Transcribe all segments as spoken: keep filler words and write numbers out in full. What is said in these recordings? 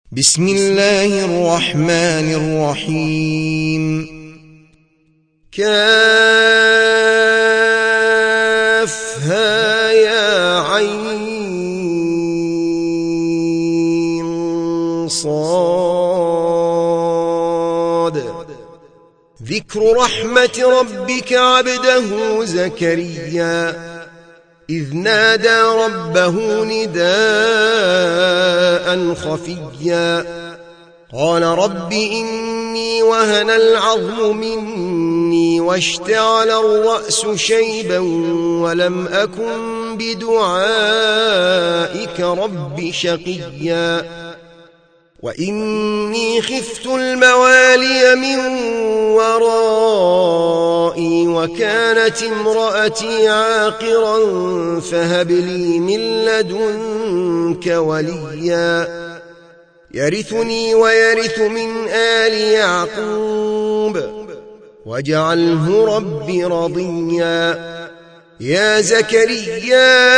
بسم الله الرحمن الرحيم. كافها يا عين صاد. ذكر رحمة ربك عبده زكريا إذ نادى ربه نداء خفيا قال رب إني وهن العظم مني واشتعل الرأس شيبا ولم أكن بدعائك رب شقيا وإني خفت الموالي من ورائي وكانت امرأتي عاقرا فهب لي من لدنك وليا يرثني ويرث من آل يعقوب واجعله رب رضيا. يا زكريا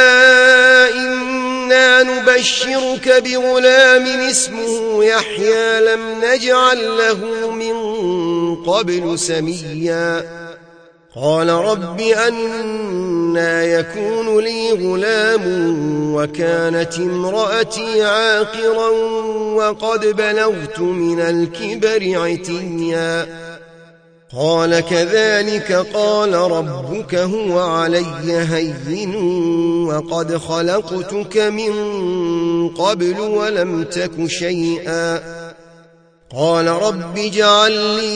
إنا نبشرك بغلام اسمه يحيى لم نجعل له من قبل سميا قال رب أنى يكون لي غلام وكانت امرأتي عاقرا وقد بلغت من الكبر عتيا قال كذلك قال ربك هو علي هين وقد خلقتك من قبل ولم تك شيئا قال رب اجعل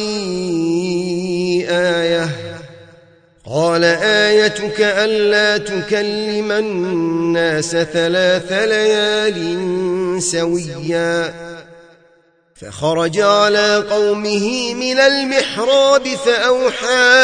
لي آية قال آيتك ألا تكلم الناس ثلاث ليال سويا فخرج على قومه من المحراب فأوحى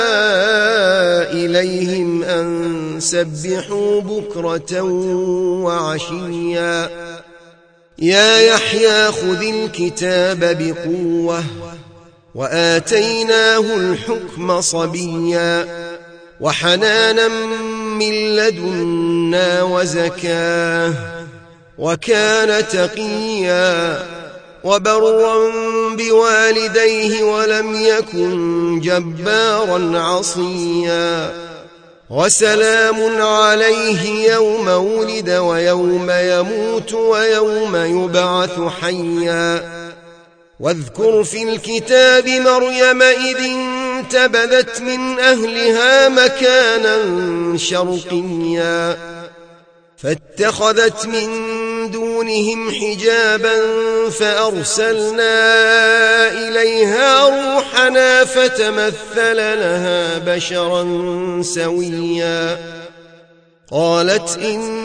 إليهم أن سبحوا بكرة وعشيا يا يحيى خذ الكتاب بقوة وآتيناه الحكم صبيا وحنانا من لدنا وزكاه وكان تقيا وبرا بوالديه ولم يكن جبارا عصيا وسلام عليه يوم ولد ويوم يموت ويوم يبعث حيا واذكر في الكتاب مريم إذ انتبذت من أهلها مكانا شرقيا فاتخذت من دونهم حجابا فأرسلنا إليها روحنا فتمثل لها بشرا سويا قالت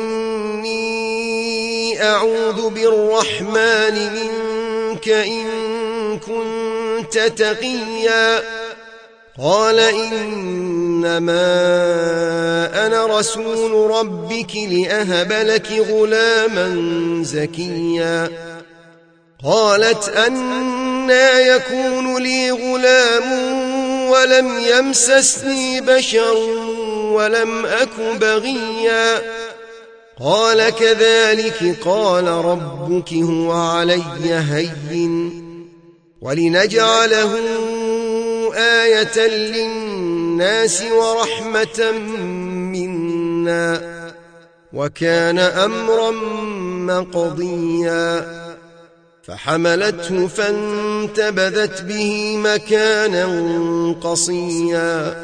إني أعوذ بالرحمن منك إن كنت تقيا قال إنما أنا رسول ربك لأهب لك غلاما زكيا قالت أنى يكون لي غلام ولم يمسسني بشر ولم أك بغيا قال كذلك قال ربك هو علي هين ولنجعله آية للناس ورحمة منا وكان أمرا مقضيا فحملته فانتبذت به مكانا قصيا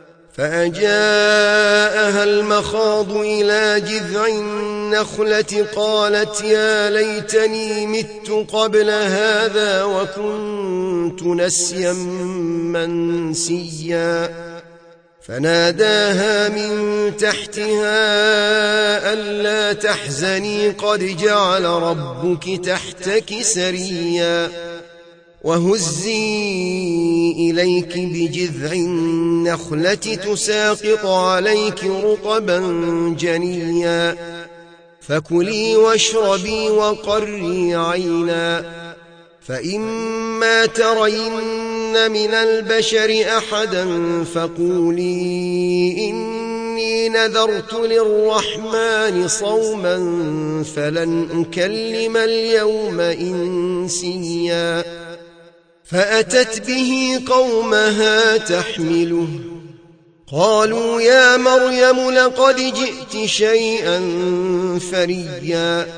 فأجاءها المخاض إلى جذع النخلة قالت يا ليتني مت قبل هذا وكنت نسيا منسيا فناداها من تحتها ألا تحزني قد جعل ربك تحتك سريا وهزي إليك بجذع النخلة تساقط عليك رطبا جنيا فكلي واشربي وقري عينا فإما ترين من البشر أحدا فقولي إني إني نذرت للرحمن صوما فلن أكلم اليوم إنسيا فأتت به قومها تحمله قالوا يا مريم لقد جئت شيئا فريا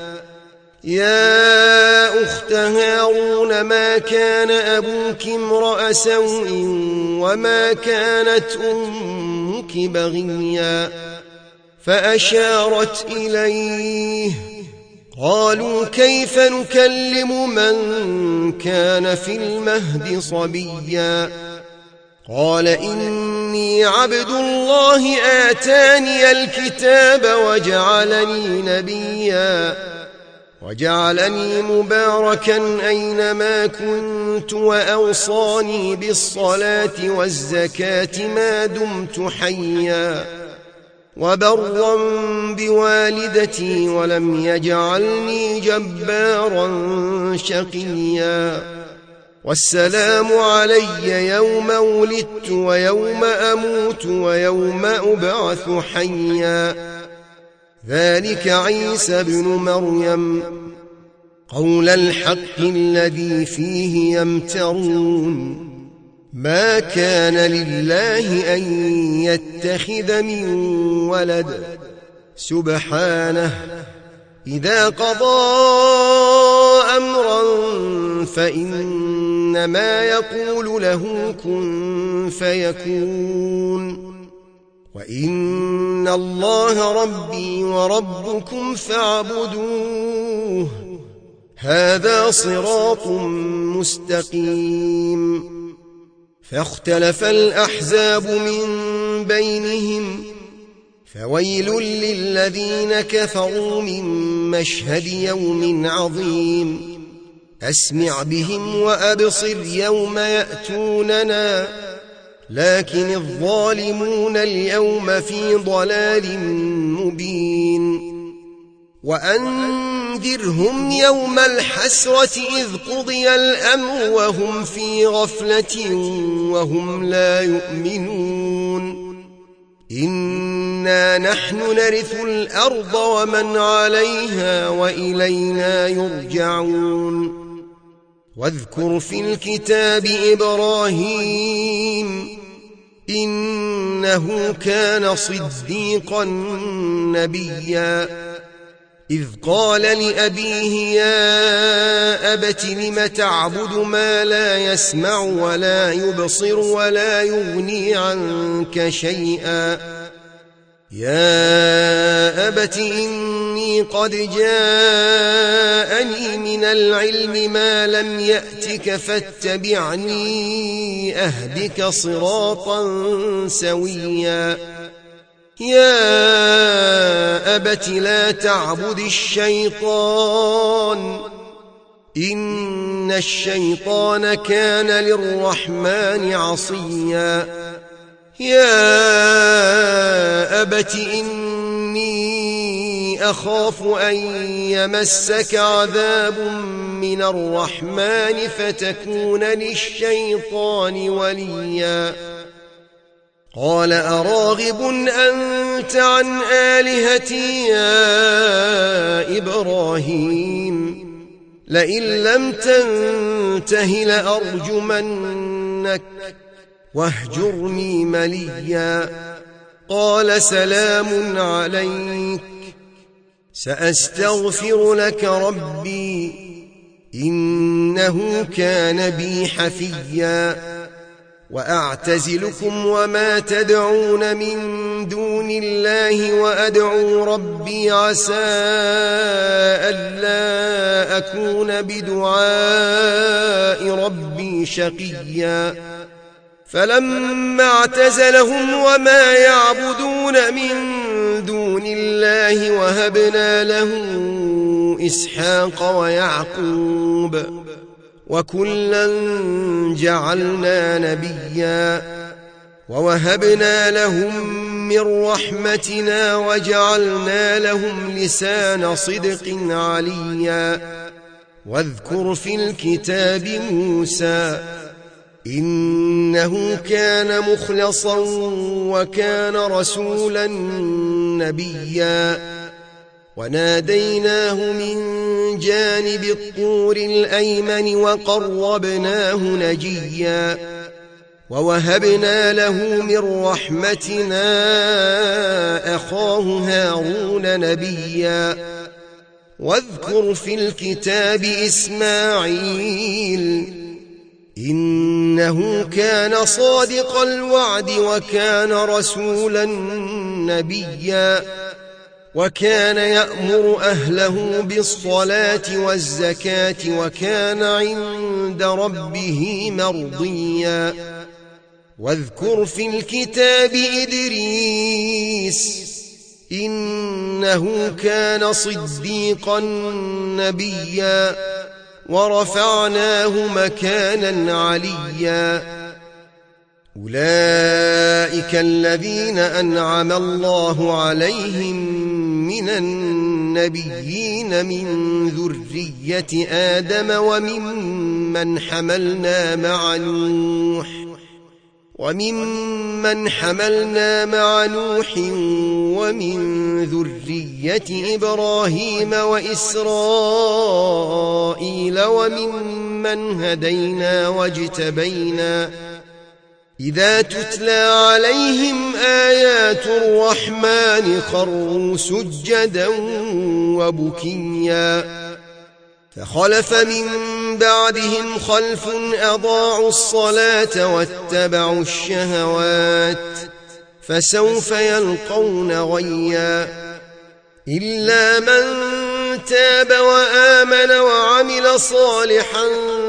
يا أخت هارون ما كان أبوك امرأ سوء وما كانت أمك بغيا فأشارت إليه قالوا كيف نكلم من كان في المهد صبيا قال إني عبد الله آتاني الكتاب وجعلني نبيا وجعلني مباركا أينما كنت وأوصاني بالصلاة والزكاة ما دمت حيا وبرا بوالدتي ولم يجعلني جبارا شقيا والسلام علي يوم ولدت ويوم أموت ويوم أبعث حيا ذلك عيسى بن مريم قول الحق الذي فيه يمترون ما كان لله أن يتخذ من ولد سبحانه إذا قضى أمرا فإنما يقول له كن فيكون وإن الله ربي وربكم فاعبدوه هذا صراط مستقيم فاختلف الأحزاب من بينهم فويل للذين كفروا من مشهد يوم عظيم أسمع بهم وأبصر يوم يأتوننا لكن الظالمون اليوم في ضلال مبين وأنذرهم يوم الحسرة إذ قضي الأمر وهم في غفلة وهم لا يؤمنون إنا نحن نرث الأرض ومن عليها وإلينا يرجعون واذكر في الكتاب إبراهيم إنه كان صديقا نبيا إذ قال لأبيه يا أبت لم تعبد ما لا يسمع ولا يبصر ولا يغني عنك شيئا يا أبت إني قد جاءني من العلم ما لم يأتك فاتبعني أهدك صراطا سويا يا أبت لا تعبد الشيطان إن الشيطان كان للرحمن عصيا يا أبت إني أخاف أن يمسك عذاب من الرحمن فتكون للشيطان وليا قال أراغب أنت عن آلهتي يا إبراهيم لئن لم تنته لأرجمنك واهجرني مليا قال سلام عليك سأستغفر لك ربي إنه كان بي حفيا وأعتزلكم وما تدعون من دون الله وأدعو ربي عسى ألا أكون بدعاء ربي شقيا فلما اعتزلهم وما يعبدون من دون الله وهبنا له إسحاق ويعقوب وكلا جعلنا نبيا ووهبنا لهم من رحمتنا وجعلنا لهم لسان صدق عليا واذكر في الكتاب موسى إنه كان مخلصا وكان رسولا نبيا وناديناه من جانب الطور الأيمن وقربناه نجيا ووهبنا له من رحمتنا أخاه هارون نبيا واذكر في الكتاب إسماعيل إنه كان صادق الوعد وكان رسولا نبيا وكان يأمر أهله بالصلاة والزكاة وكان عند ربه مرضيا واذكر في الكتاب إدريس إنه كان صديقا نبيا ورفعناه مكانا عليا أولئك الذين أنعم الله عليهم من النبيين من ذرية آدم وممن حملنا مع نوح وممن حملنا مع نوح ومن ذرية إبراهيم وإسرائيل وممن هدينا واجتبينا إذا تتلى عليهم آيات الرحمن خروا سجدا وبكيا فخلف من بعدهم خلف أضاعوا الصلاة واتبعوا الشهوات فسوف يلقون غيا إلا من تاب وآمن وعمل صالحا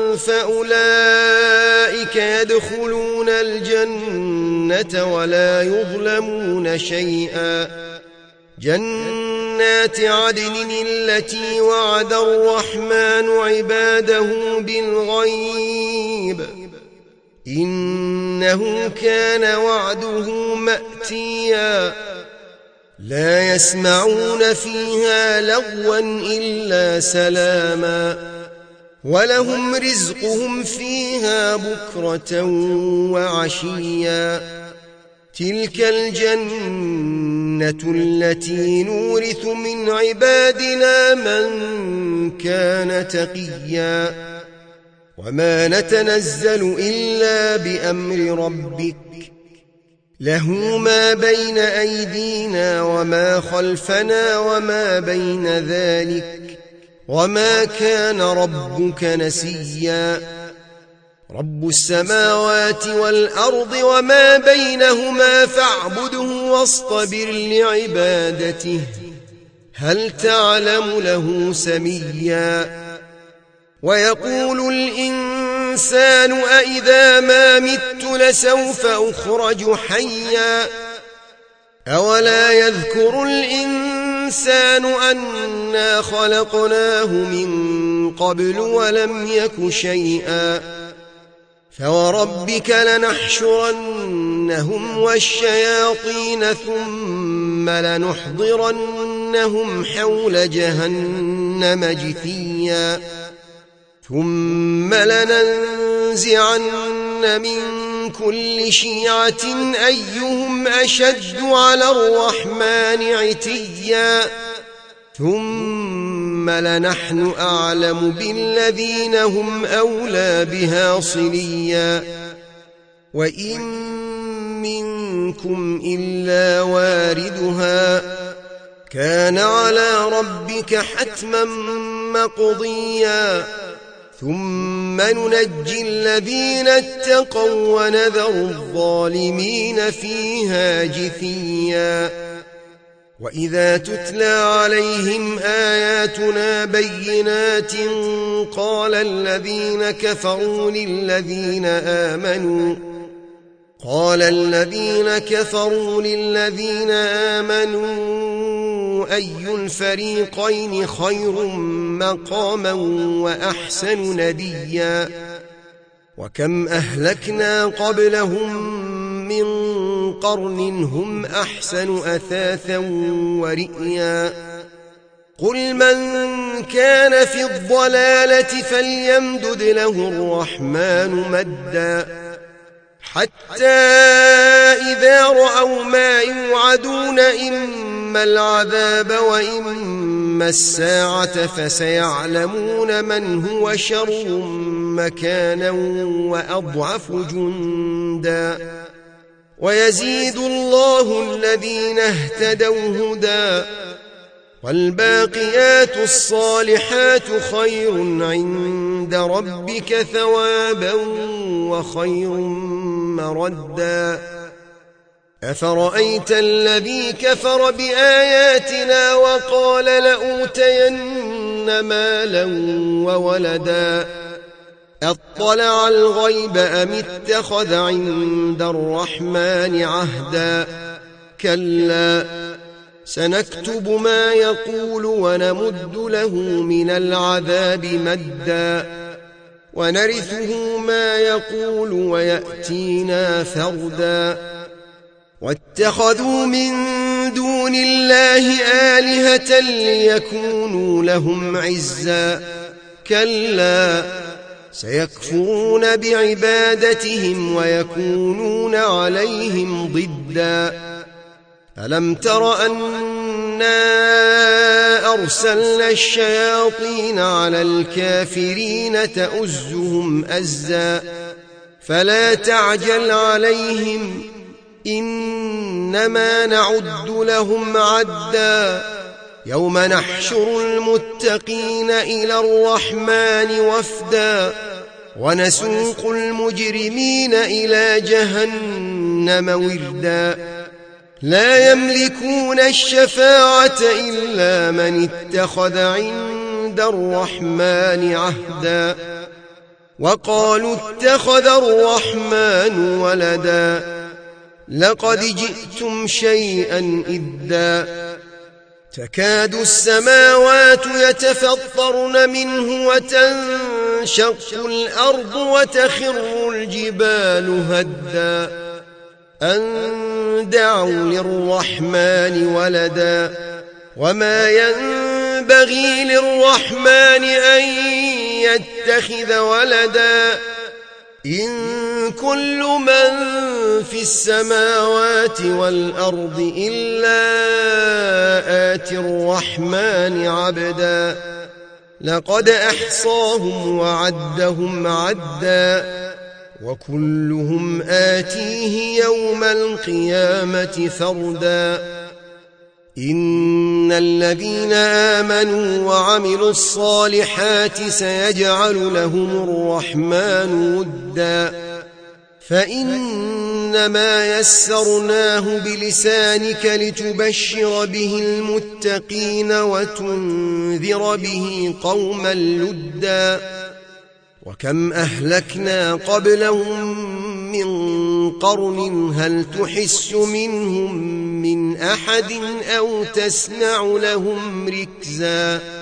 فأولئك يدخلون الجنة ولا يظلمون شيئا جنات عدن التي وعد الرحمن عباده بالغيب إنه كان وعده مأتيا لا يسمعون فيها لغوا إلا سلاما ولهم رزقهم فيها بكرة وعشيا تلك الجنة التي نورث من عبادنا من كان تقيا وما نتنزل إلا بأمر ربك له ما بين أيدينا وما خلفنا وما بين ذلك وما كان ربك نسيا رب السماوات والأرض وما بينهما فاعبده واصطبر لعبادته هل تعلم له سميا ويقول الإنسان أإذا ما مت لسوف أخرج حيا أولا يذكر الإنسان أنا خلقناه من قبل ولم يك شيئا فوربك لنحشرنهم والشياطين ثم لنحضرنهم حول جهنم جثيا ثم لننزعن من كل شيعة أيهم أشد على الرحمن عتيا ثم لنحن أعلم بالذين هم أولى بها صليا وإن منكم إلا واردها كان على ربك حتما مقضيا ثم ننجي الذين اتقوا ونذر الظالمين فيها جثيا وإذا تتلى عليهم آياتنا بينات قال الذين كفروا للذين آمنوا قال الذين كفروا للذين آمنوا أي الفريقين خير مقاما وأحسن نديا وكم أهلكنا قبلهم من قرن هم أحسن أثاثا ورئيا قل من كان في الضلالة فليمدد له الرحمن مدا حتى إذا رأوا ما يوعدون إما العذاب وإما الساعة فسيعلمون من هو شر مكانا وأضعف جندا ويزيد الله الذين اهتدوا هدى والباقيات الصالحات خير عند ربك ثوابا وخير مردا أفرأيت الذي كفر بآياتنا وقال لأوتين مالا وولدا أطلع الغيب أم اتخذ عند الرحمن عهدا كلا سنكتب ما يقول ونمد له من العذاب مدا ونرثه ما يقول ويأتينا فردا واتخذوا من دون الله آلهة ليكونوا لهم عزا كلا سيكفرون بعبادتهم ويكونون عليهم ضدا ألم تر أنا أرسلنا الشياطين على الكافرين تؤزهم أزا فلا تعجل عليهم إنما نعد لهم عدا يوم نحشر المتقين إلى الرحمن وفدا ونسوق المجرمين إلى جهنم وردا لا يملكون الشفاعة إلا من اتخذ عند الرحمن عهدا وقالوا اتخذ الرحمن ولدا لقد جئتم شيئا إدا تكاد السماوات يتفطرن منه وتنشق الأرض وتخر الجبال هدا أن دعوا للرحمن ولدا وما ينبغي للرحمن أن يتخذ ولدا إن كل من في السماوات والأرض إلا آتي الرحمن عبدا لقد أحصاهم وعدهم عدا وكلهم آتيه يوم القيامة فردا إن الذين آمنوا وعملوا الصالحات سيجعل لهم الرحمن ودا فإنما يسرناه بلسانك لتبشر به المتقين وتنذر به قوما لدا وكم أهلكنا قبلهم من قرن هل تحس منهم من أحد أو تسمع لهم ركزا